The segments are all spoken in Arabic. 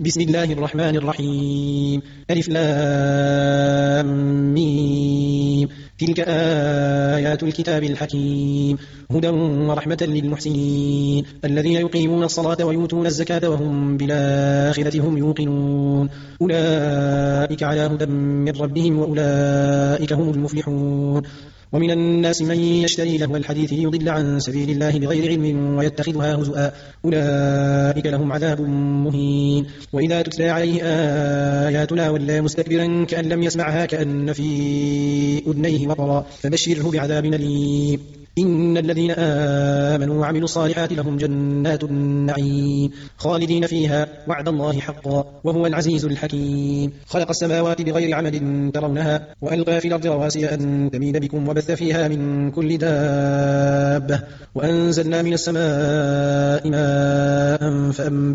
بسم الله الرحمن الرحيم. ألف لام ميم. تلك آيات الكتاب الحكيم. هدى ورحمة للمحسنين الذين يقيمون الصلاة ويؤتون الزكاة وهم بالآخرة هم يوقنون. أولئك على هدى من ربهم وأولئك هم المفلحون. ومن الناس من يشتري لهو الحديث ليضل عن سبيل الله بغير علم ويتخذها هزؤا أولئك لهم عذاب مهين. وإذا تتلى عليه آياتنا ولى مستكبرا كأن لم يسمعها كأن في أذنيه وقرا فبشره بعذاب أليم. إن الذين آمنوا وعملوا الصالحات لهم جنات النعيم خالدين فيها وعد الله حقا وهو العزيز الحكيم. خلق السماوات بغير عمد ترونها وألقى في الأرض رواسي أن تميد بكم وبث فيها من كل دابة وأنزلنا من السماء ماء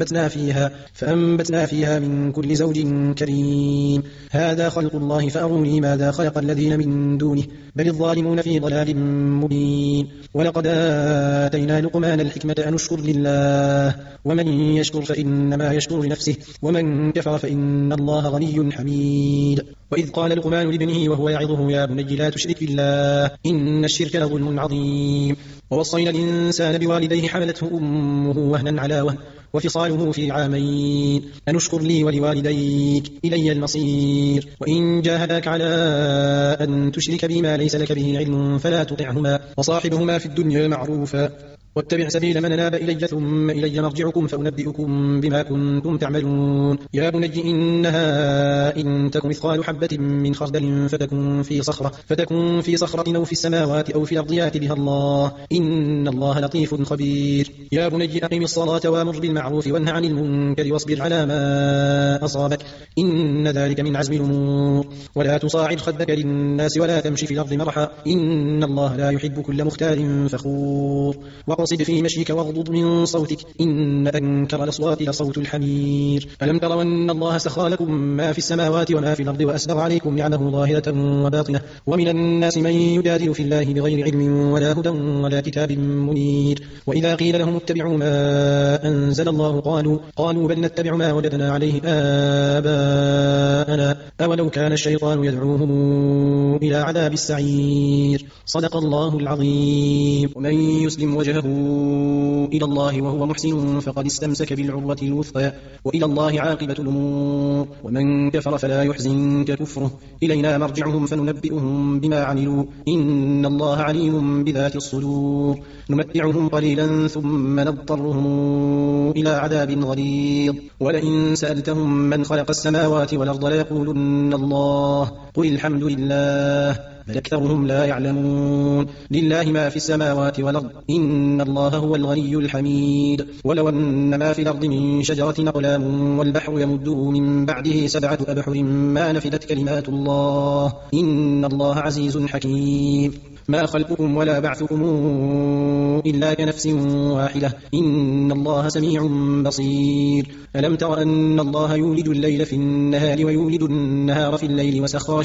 فأنبتنا فيها من كل زوج كريم. هذا خلق الله فأروني ماذا خلق الذين من دونه بل الظالمون في ضلال مبين. ولقد آتينا لقمان الحكمة أن اشكر لله ومن يشكر فإنما يشكر لنفسه ومن كفر فإن الله غني حميد. وإذ قال لقمان لابنه وهو يعظه يا بني لا تشرك بالله إن الشرك لظلم عظيم. ووصينا الإنسان بوالديه حملته أمه وهنا على وهن وفصاله في عامين أن اشكر لي ولوالديك إلي المصير. وإن جاهداك على أن تشرك بما ليس لك به علم فلا تطعهما وصاحبهما في الدنيا معروفا واتبع سبيل من أناب إلي ثم إلي مرجعكم فأنبئكم بما كنتم تعملون. يا بني إنها إن تك مثقال حبة من خردل فتكن في صخرة أو في السماوات أو في الأرض يأت بها الله إن الله لطيف خبير. يا بني أقم الصلاة وأمر بالمعروف وانه عن المنكر واصبر على ما أصابك إن ذلك من عزم الأمور. ولا تصاعد خدك للناس ولا تمشي في الأرض مرحا إن الله لا يحب كل مختال فخور. واقصد في مشيك واغضض من صوتك إن أنكر الأصوات لصوت الحمير. ألم تروا أن الله سخر لكم ما في السماوات وما في الأرض وأسبغ عليكم نعمه ظاهرة وباطنة ومن الناس من يجادل في الله بغير علم ولا هدى ولا كتاب منير. وإذا قيل لهم اتبعوا ما أنزل الله قالوا بل نتبع ما وجدنا عليه آباءنا أولو كان الشيطان يدعوهم إلى عذاب السعير. صدق الله العظيم. ومن يسلم وجهه إلى الله وهو محسن فقد استمسك بالعروة الوثقى وإلى الله عاقبة الأمور. ومن كفر فلا يحزنك كفره إلينا مرجعهم فننبئهم بما عملوا إن الله عليم بذات الصدور. نمتعهم قليلا ثم نضطرهم إلى عذاب غليظ. ولئن سألتهم من خلق السماوات والأرض ليقولن الله قل الحمد لله بل أكثرهم لا يعلمون. لله ما في السماوات والأرض إن الله هو الغني الحميد. ولو أن ما في الأرض من شجرة أقلام والبحر يمده من بعده 7 أبحر ما نفدت كلمات الله إن الله عزيز حكيم. ما خلقكم ولا بعثكم إلا كنفس واحدة إن الله سميع بصير. ألم تر أن الله يولد الليل في النهار ويولد النهار في الليل وسخر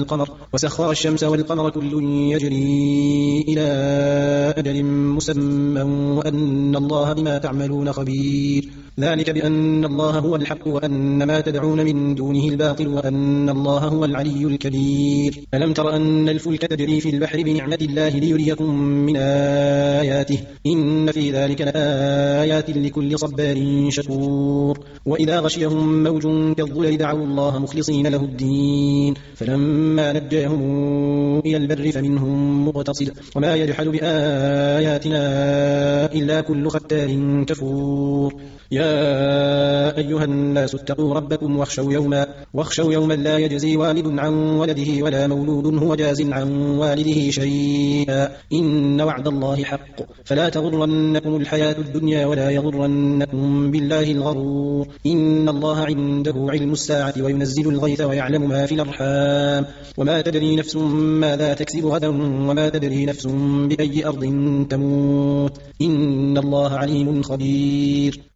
الشمس والقمر كل يجري إلى أجل مسمى وأن الله بما تعملون خبير. ذلك بأن الله هو الحق وأن ما تدعون من دونه الباطل وأن الله هو العلي الكبير. ألم تر أن الفلك تجري في البحر بنعمة الله ليريكم من آياته إن في ذلك لآيات لكل صبار شكور. وإذا غشيهم موج كالظلل دعوا الله مخلصين له الدين فلما نجاهم إلى البر فمنهم مقتصد وما يجحد بآياتنا إلا كل ختار كفور. يا أيها الناس اتقوا ربكم واخشوا يوما لا يجزي والد عن ولده ولا مولود هو جاز عن والده شيئا إن وعد الله حق فلا تغرنكم الحياة الدنيا ولا يغرنكم بالله الغرور. إن الله عنده علم الساعة وينزل الغيث ويعلم ما في الأرحام وما تدري نفس ماذا تكسب غدا وما تدري نفس بأي أرض تموت إن الله عليم خبير.